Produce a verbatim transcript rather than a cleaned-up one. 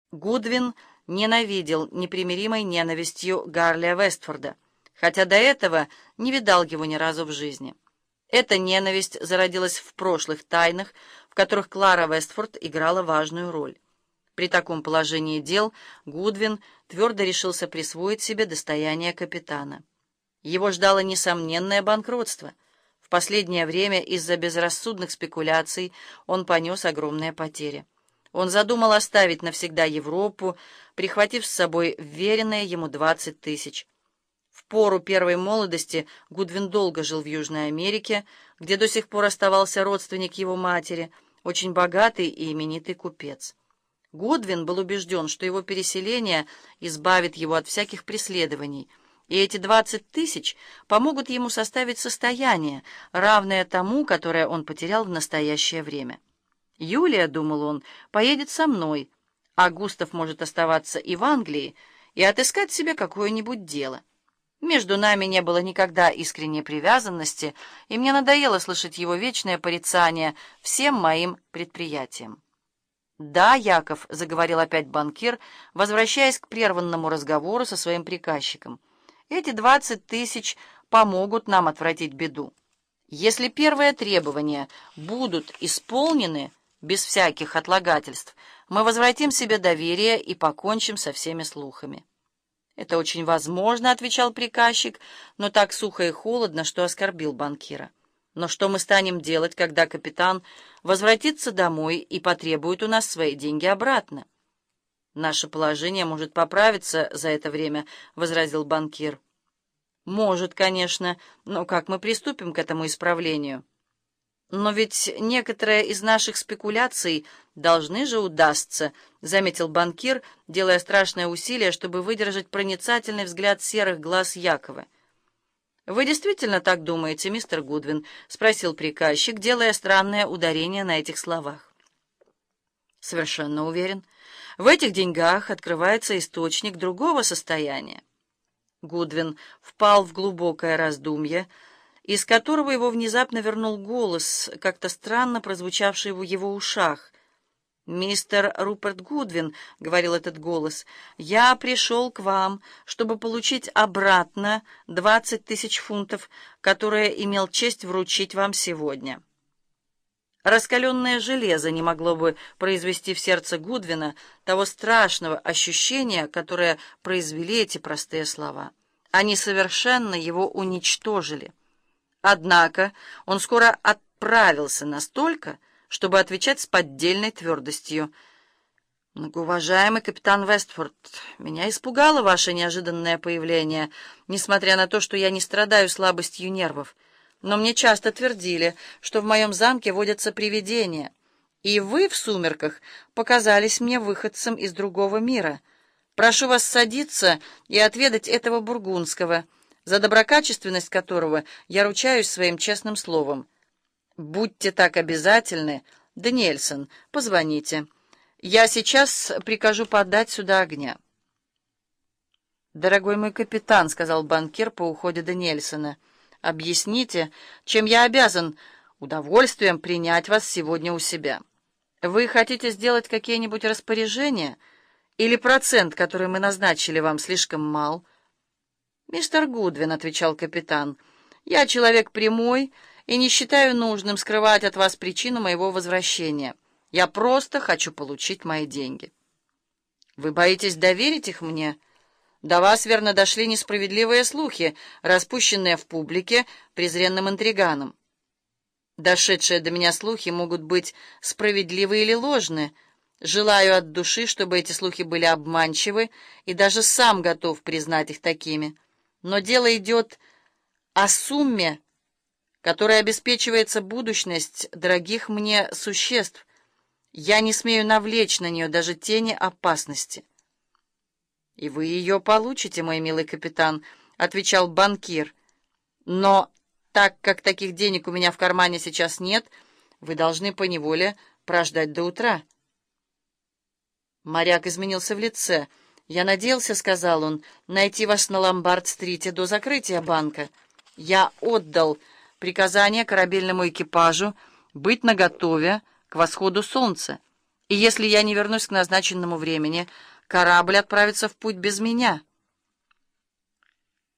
Гудвин ненавидел непримиримой ненавистью Гарлия Вестфорда, хотя до этого не видал его ни разу в жизни. Эта ненависть зародилась в прошлых тайнах, в которых Клара Вестфорд играла важную роль. При таком положении дел Гудвин твердо решился присвоить себе достояние капитана. Его ждало несомненное банкротство. В последнее время из-за безрассудных спекуляций он понес огромные потери. Он задумал оставить навсегда Европу, прихватив с собой вверенные ему двадцать тысяч. В пору первой молодости Гудвин долго жил в Южной Америке, где до сих пор оставался родственник его матери, очень богатый и именитый купец. Гудвин был убежден, что его переселение избавит его от всяких преследований, и эти двадцать тысяч помогут ему составить состояние, равное тому, которое он потерял в настоящее время. Юлия, думал он, поедет со мной, а Густав может оставаться и в Англии и отыскать себе какое-нибудь дело. Между нами не было никогда искренней привязанности, и мне надоело слышать его вечное порицание всем моим предприятиям. «Да, Яков», — заговорил опять банкир, возвращаясь к прерванному разговору со своим приказчиком, — «эти двадцать тысяч помогут нам отвратить беду. Если первые требования будут исполнены без всяких отлагательств, мы возвратим себе доверие и покончим со всеми слухами». «Это очень возможно», — отвечал приказчик, но так сухо и холодно, что оскорбил банкира. «Но что мы станем делать, когда капитан возвратится домой и потребует у нас свои деньги обратно?» «Наше положение может поправиться за это время», — возразил банкир. «Может, конечно, но как мы приступим к этому исправлению?» «Но ведь некоторые из наших спекуляций должны же удастся», — заметил банкир, делая страшное усилие, чтобы выдержать проницательный взгляд серых глаз Якова. «Вы действительно так думаете, мистер Гудвин?» — спросил приказчик, делая странное ударение на этих словах. «Совершенно уверен. В этих деньгах открывается источник другого состояния». Гудвин впал в глубокое раздумье, из которого его внезапно вернул голос, как-то странно прозвучавший в его ушах. «Мистер Руперт Гудвин», — говорил этот голос, — «я пришел к вам, чтобы получить обратно двадцать тысяч фунтов, которые имел честь вручить вам сегодня». Раскаленное железо не могло бы произвести в сердце Гудвина того страшного ощущения, которое произвели эти простые слова. Они совершенно его уничтожили. Однако он скоро отправился настолько, чтобы отвечать с поддельной твердостью. «Многоуважаемый капитан Вестфорд, меня испугало ваше неожиданное появление, несмотря на то, что я не страдаю слабостью нервов. Но мне часто твердили, что в моем замке водятся привидения, и вы в сумерках показались мне выходцем из другого мира. Прошу вас садиться и отведать этого бургундского, за доброкачественность которого я ручаюсь своим честным словом. Будьте так обязательны, Даниэльсон, позвоните. Я сейчас прикажу подать сюда огня». «Дорогой мой капитан», — сказал банкир по уходе Даниэльсона, — «объясните, чем я обязан удовольствием принять вас сегодня у себя. Вы хотите сделать какие-нибудь распоряжения, или процент, который мы назначили вам, слишком мал?» «Мистер Гудвин», — отвечал капитан, — «я человек прямой и не считаю нужным скрывать от вас причину моего возвращения. Я просто хочу получить мои деньги». «Вы боитесь доверить их мне? До вас, верно, дошли несправедливые слухи, распущенные в публике презренным интриганом. Дошедшие до меня слухи могут быть справедливы или ложны. Желаю от души, чтобы эти слухи были обманчивы, и даже сам готов признать их такими. Но дело идет о сумме, которой обеспечивается будущность дорогих мне существ. Я не смею навлечь на нее даже тени опасности». «И вы ее получите, мой милый капитан», — отвечал банкир. «Но так как таких денег у меня в кармане сейчас нет, вы должны поневоле прождать до утра». Моряк изменился в лице. «Я надеялся, — сказал он, — найти вас на Ломбард-стрите до закрытия банка. Я отдал приказание корабельному экипажу быть наготове к восходу солнца, И если я не вернусь к назначенному времени, корабль отправится в путь без меня.